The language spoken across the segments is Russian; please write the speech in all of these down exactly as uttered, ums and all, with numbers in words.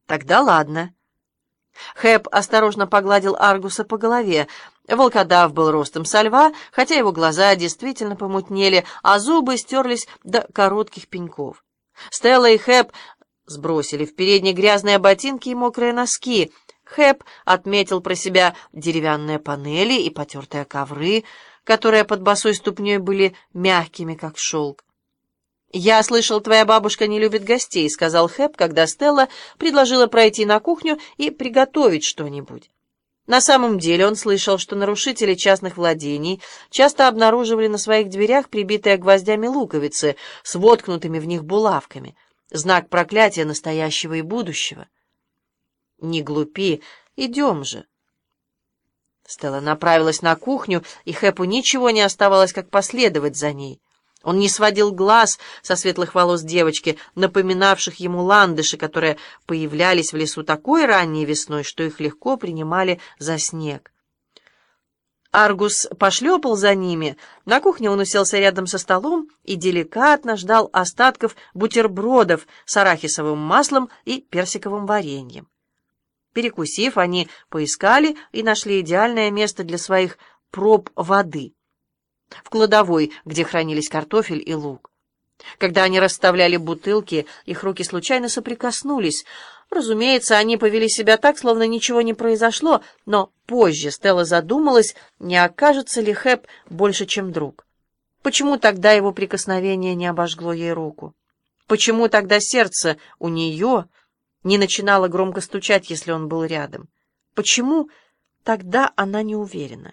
Тогда ладно. Хэп осторожно погладил Аргуса по голове. Волкодав был ростом со льва, хотя его глаза действительно помутнели, а зубы стерлись до коротких пеньков. Стелла и Хэп сбросили в передние грязные ботинки и мокрые носки. Хэп отметил про себя деревянные панели и потертые ковры, которые под босой ступней были мягкими, как шелк. «Я слышал, твоя бабушка не любит гостей», — сказал Хэп, когда Стелла предложила пройти на кухню и приготовить что-нибудь. На самом деле он слышал, что нарушители частных владений часто обнаруживали на своих дверях прибитые гвоздями луковицы с воткнутыми в них булавками, знак проклятия настоящего и будущего. «Не глупи, идем же». Стелла направилась на кухню, и Хэпу ничего не оставалось, как последовать за ней. Он не сводил глаз со светлых волос девочки, напоминавших ему ландыши, которые появлялись в лесу такой ранней весной, что их легко принимали за снег. Аргус пошлепал за ними. На кухне он уселся рядом со столом и деликатно ждал остатков бутербродов с арахисовым маслом и персиковым вареньем. Перекусив, они поискали и нашли идеальное место для своих проб воды в кладовой, где хранились картофель и лук. Когда они расставляли бутылки, их руки случайно соприкоснулись. Разумеется, они повели себя так, словно ничего не произошло, но позже Стелла задумалась, не окажется ли Хэп больше, чем друг. Почему тогда его прикосновение не обожгло ей руку? Почему тогда сердце у нее не начинало громко стучать, если он был рядом? Почему тогда она не уверена?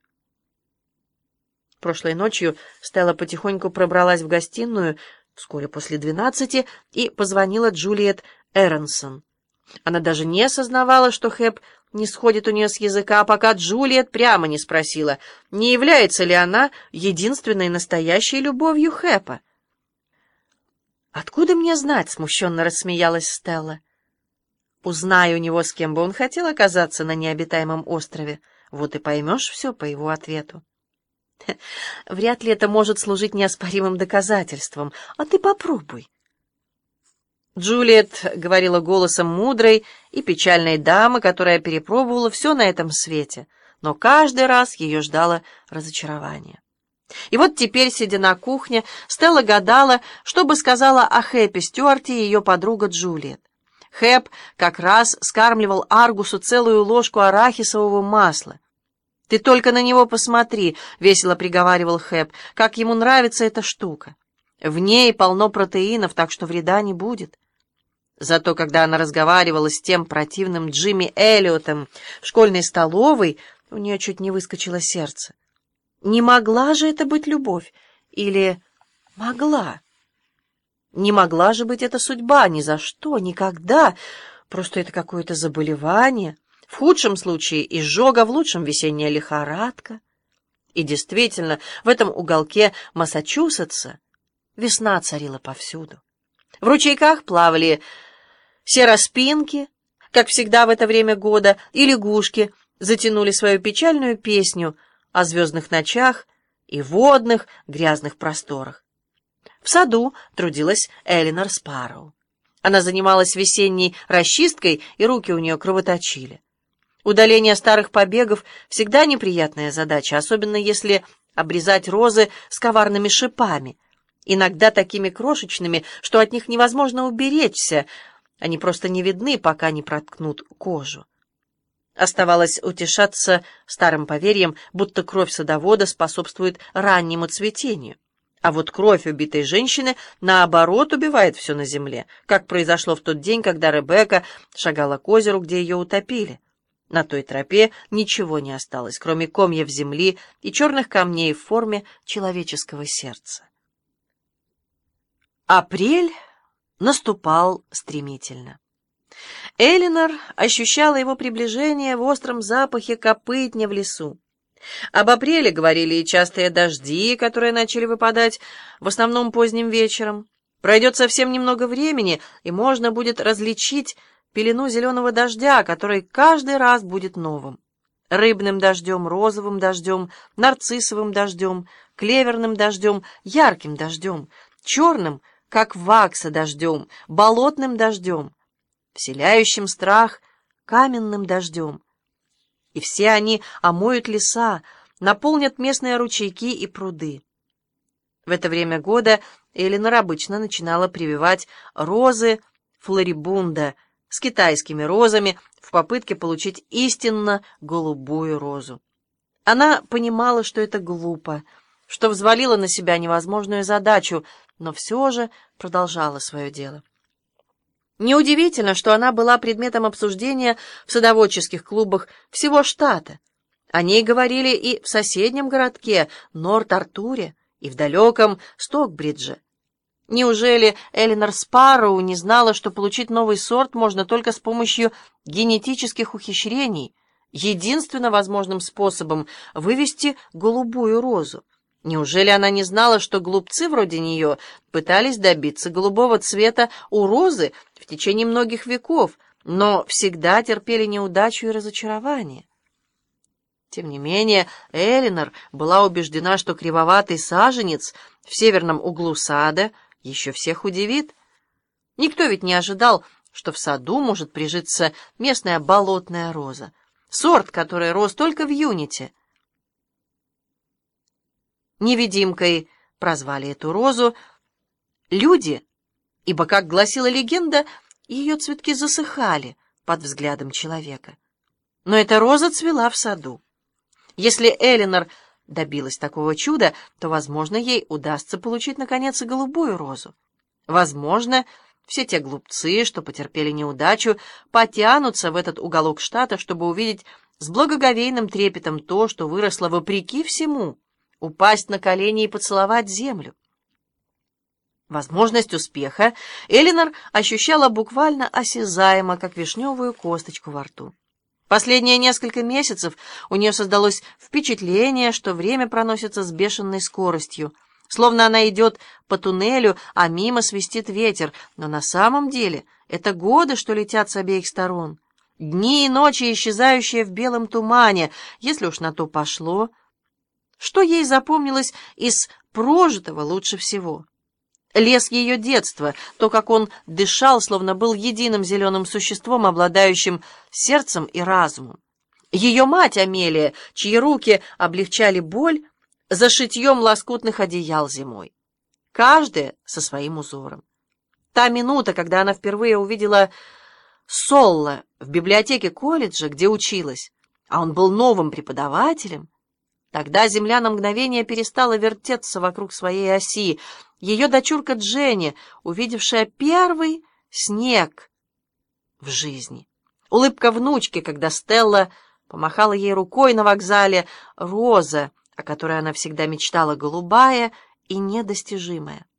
Прошлой ночью Стелла потихоньку пробралась в гостиную, вскоре после двенадцати, и позвонила Джулиет Эронсон. Она даже не осознавала, что Хэп не сходит у нее с языка, пока Джулиет прямо не спросила, не является ли она единственной настоящей любовью Хэпа. «Откуда мне знать?» — смущенно рассмеялась Стелла. «Узнай у него, с кем бы он хотел оказаться на необитаемом острове, вот и поймешь все по его ответу». Вряд ли это может служить неоспоримым доказательством. А ты попробуй. Джулиет говорила голосом мудрой и печальной дамы, которая перепробовала все на этом свете, но каждый раз ее ждало разочарование. И вот теперь, сидя на кухне, Стелла гадала, что бы сказала о Хэпе Стюарте ее подруга Джулиет. Хэп как раз скармливал Аргусу целую ложку арахисового масла. «Ты только на него посмотри», — весело приговаривал Хэп, — «как ему нравится эта штука. В ней полно протеинов, так что вреда не будет». Зато когда она разговаривала с тем противным Джимми Эллиотом в школьной столовой, у нее чуть не выскочило сердце. Не могла же это быть любовь? Или могла? Не могла же быть это судьба, ни за что, никогда. Просто это какое-то заболевание. В худшем случае изжога, в лучшем весенняя лихорадка. И действительно, в этом уголке Массачусетса весна царила повсюду. В ручейках плавали сероспинки, как всегда в это время года, и лягушки затянули свою печальную песню о звездных ночах и водных грязных просторах. В саду трудилась Элинор Спарроу. Она занималась весенней расчисткой, и руки у нее кровоточили. Удаление старых побегов всегда неприятная задача, особенно если обрезать розы с коварными шипами, иногда такими крошечными, что от них невозможно уберечься, они просто не видны, пока не проткнут кожу. Оставалось утешаться старым поверьем, будто кровь садовода способствует раннему цветению. А вот кровь убитой женщины, наоборот, убивает все на земле, как произошло в тот день, когда Ребекка шагала к озеру, где ее утопили. На той тропе ничего не осталось, кроме комьев земли и черных камней в форме человеческого сердца. Апрель наступал стремительно. Элинор ощущала его приближение в остром запахе копытня в лесу. Об апреле говорили и частые дожди, которые начали выпадать в основном поздним вечером. Пройдет совсем немного времени, и можно будет различить пелену зеленого дождя, который каждый раз будет новым. Рыбным дождем, розовым дождем, нарциссовым дождем, клеверным дождем, ярким дождем, черным, как вакса, дождем, болотным дождем. вселяющим страх каменным дождем. И все они омоют леса, наполнят местные ручейки и пруды. В это время года Элинор обычно начинала прививать розы флорибунда с китайскими розами в попытке получить истинно голубую розу. Она понимала, что это глупо, что взвалила на себя невозможную задачу, но все же продолжала свое дело. Неудивительно, что она была предметом обсуждения в садоводческих клубах всего штата. О ней говорили и в соседнем городке Норт-Артуре, и в далеком Стокбридже. Неужели Элинор Спарроу не знала, что получить новый сорт можно только с помощью генетических ухищрений, единственно возможным способом вывести голубую розу? Неужели она не знала, что глупцы вроде нее пытались добиться голубого цвета у розы в течение многих веков, но всегда терпели неудачу и разочарование? Тем не менее, Элинор была убеждена, что кривоватый саженец в северном углу сада еще всех удивит. Никто ведь не ожидал, что в саду может прижиться местная болотная роза, сорт, который рос только в Юните. Невидимкой прозвали эту розу люди, ибо, как гласила легенда, ее цветки засыхали под взглядом человека. Но эта роза цвела в саду. Если Элинор добилась такого чуда, то, возможно, ей удастся получить, наконец, и голубую розу. Возможно, все те глупцы, что потерпели неудачу, потянутся в этот уголок штата, чтобы увидеть с благоговейным трепетом то, что выросло вопреки всему, упасть на колени и поцеловать землю. Возможность успеха Элинор ощущала буквально осязаемо, как вишневую косточку во рту. Последние несколько месяцев у нее создалось впечатление, что время проносится с бешеной скоростью, словно она идет по туннелю, а мимо свистит ветер, но на самом деле это годы, что летят с обеих сторон, дни и ночи, исчезающие в белом тумане, если уж на то пошло. Что ей запомнилось из прожитого лучше всего? Лес ее детства, то, как он дышал, словно был единым зеленым существом, обладающим сердцем и разумом. Ее мать Амелия, чьи руки облегчали боль за шитьем лоскутных одеял зимой. Каждая со своим узором. Та минута, когда она впервые увидела Солла в библиотеке колледжа, где училась, а он был новым преподавателем, тогда земля на мгновение перестала вертеться вокруг своей оси. Ее дочурка Дженни, увидевшая первый снег в жизни. Улыбка внучки, когда Стелла помахала ей рукой на вокзале, роза, о которой она всегда мечтала, голубая и недостижимая.